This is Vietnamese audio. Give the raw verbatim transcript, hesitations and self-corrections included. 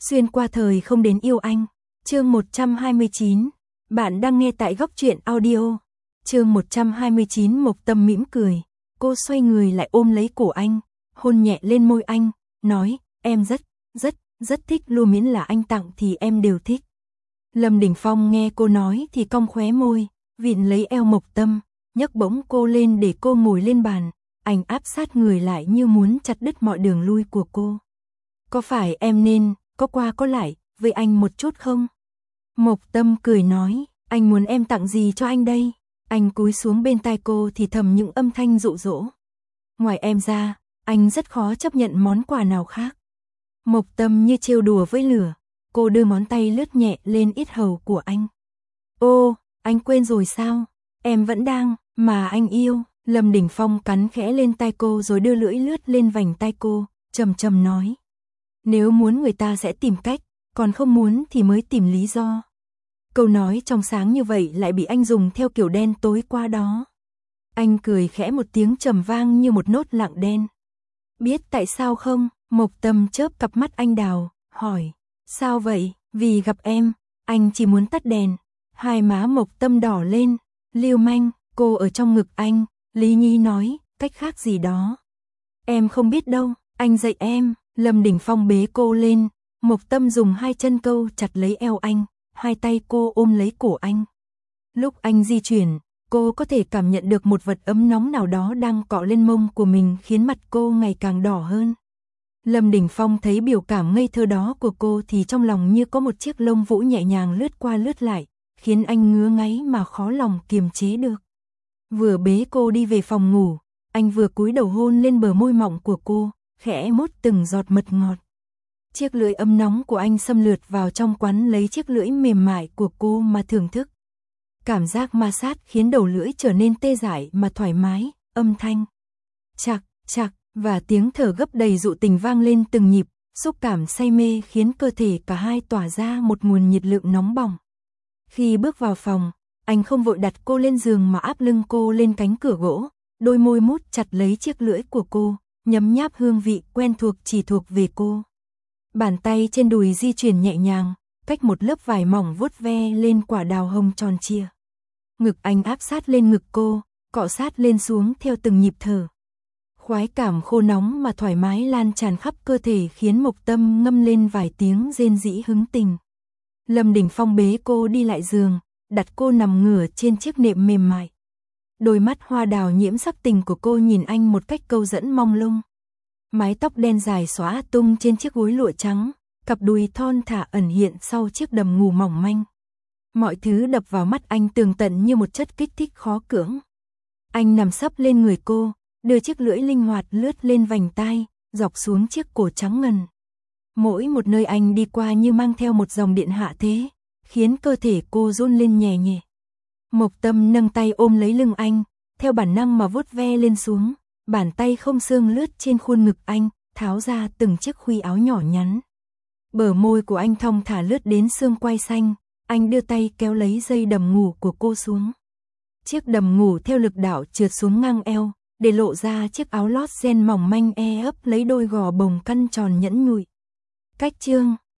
Xuyên qua thời không đến yêu anh. Chương một trăm hai mươi chín. Bạn đang nghe tại Góc Truyện Audio. Chương một trăm hai mươi chín. Mộc Tâm mỉm cười. Cô xoay người lại ôm lấy cổ anh, hôn nhẹ lên môi anh, nói, em rất, rất, rất thích luôn, miễn là anh tặng thì em đều thích. Lâm Đình Phong nghe cô nói thì cong khóe môi, vịn lấy eo Mộc Tâm, nhấc bổng cô lên để cô ngồi lên bàn. Anh áp sát người lại như muốn chặt đứt mọi đường lui của cô. Có phải em nên có qua có lại với anh một chút không? Mộc Tâm cười nói, anh muốn em tặng gì cho anh đây? Anh cúi xuống bên tai cô thì thầm những âm thanh dụ dỗ. Ngoài em ra, anh rất khó chấp nhận món quà nào khác. Mộc Tâm như trêu đùa với lửa, cô đưa ngón tay lướt nhẹ lên yết hầu của anh. Ô, anh quên rồi sao? Em vẫn đang, mà anh yêu. Lâm Đình Phong cắn khẽ lên tai cô rồi đưa lưỡi lướt lên vành tai cô, trầm trầm nói. Nếu muốn người ta sẽ tìm cách, còn không muốn thì mới tìm lý do. Câu nói trong sáng như vậy lại bị anh dùng theo kiểu đen tối qua đó. Anh cười khẽ một tiếng trầm vang như một nốt lặng đen. Biết tại sao không? Mộc Tâm chớp cặp mắt anh đào, hỏi. Sao vậy? Vì gặp em, anh chỉ muốn tắt đèn. Hai má Mộc Tâm đỏ lên. Lưu manh, cô ở trong ngực anh. Lý Nhi nói, cách khác gì đó. Em không biết đâu, anh dạy em. Lâm Đình Phong bế cô lên. Mộc Tâm dùng hai chân câu chặt lấy eo anh, hai tay cô ôm lấy cổ anh. Lúc anh di chuyển, cô có thể cảm nhận được một vật ấm nóng nào đó đang cọ lên mông của mình, khiến mặt cô ngày càng đỏ hơn. Lâm Đình Phong thấy biểu cảm ngây thơ đó của cô thì trong lòng như có một chiếc lông vũ nhẹ nhàng lướt qua lướt lại, khiến anh ngứa ngáy mà khó lòng kiềm chế được. Vừa bế cô đi về phòng ngủ, anh vừa cúi đầu hôn lên bờ môi mọng của cô, khẽ mốt từng giọt mật ngọt. Chiếc lưỡi ấm nóng của anh xâm lượt vào trong quắn lấy chiếc lưỡi mềm mại của cô mà thưởng thức. Cảm giác ma sát khiến đầu lưỡi trở nên tê dại mà thoải mái, âm thanh chạc, chạc và tiếng thở gấp đầy dụ tình vang lên từng nhịp, xúc cảm say mê khiến cơ thể cả hai tỏa ra một nguồn nhiệt lượng nóng bỏng. Khi bước vào phòng, anh không vội đặt cô lên giường mà áp lưng cô lên cánh cửa gỗ, đôi môi mút chặt lấy chiếc lưỡi của cô, nhấm nháp hương vị quen thuộc chỉ thuộc về cô. Bàn tay trên đùi di chuyển nhẹ nhàng, cách một lớp vải mỏng vuốt ve lên quả đào hồng tròn trịa. Ngực anh áp sát lên ngực cô, cọ sát lên xuống theo từng nhịp thở. Khoái cảm khô nóng mà thoải mái lan tràn khắp cơ thể khiến Mộc Tâm ngâm lên vài tiếng rên rỉ hứng tình. Lâm Đình Phong bế cô đi lại giường, đặt cô nằm ngửa trên chiếc nệm mềm mại. Đôi mắt hoa đào nhiễm sắc tình của cô nhìn anh một cách câu dẫn mong lung. Mái tóc đen dài xõa tung trên chiếc gối lụa trắng, cặp đùi thon thả ẩn hiện sau chiếc đầm ngủ mỏng manh. Mọi thứ đập vào mắt anh tường tận như một chất kích thích khó cưỡng. Anh nằm sấp lên người cô, đưa chiếc lưỡi linh hoạt lướt lên vành tai, dọc xuống chiếc cổ trắng ngần. Mỗi một nơi anh đi qua như mang theo một dòng điện hạ thế, khiến cơ thể cô run lên nhẹ nhẹ. Mộc Tâm nâng tay ôm lấy lưng anh, theo bản năng mà vuốt ve lên xuống. Bàn tay không xương lướt trên khuôn ngực anh, tháo ra từng chiếc khuy áo nhỏ nhắn. Bờ môi của anh thong thả lướt đến xương quai xanh, anh đưa tay kéo lấy dây đầm ngủ của cô xuống. Chiếc đầm ngủ theo lực đạo trượt xuống ngang eo, để lộ ra chiếc áo lót ren mỏng manh e ấp lấy đôi gò bồng căn tròn nhẵn nhụi. Cách chương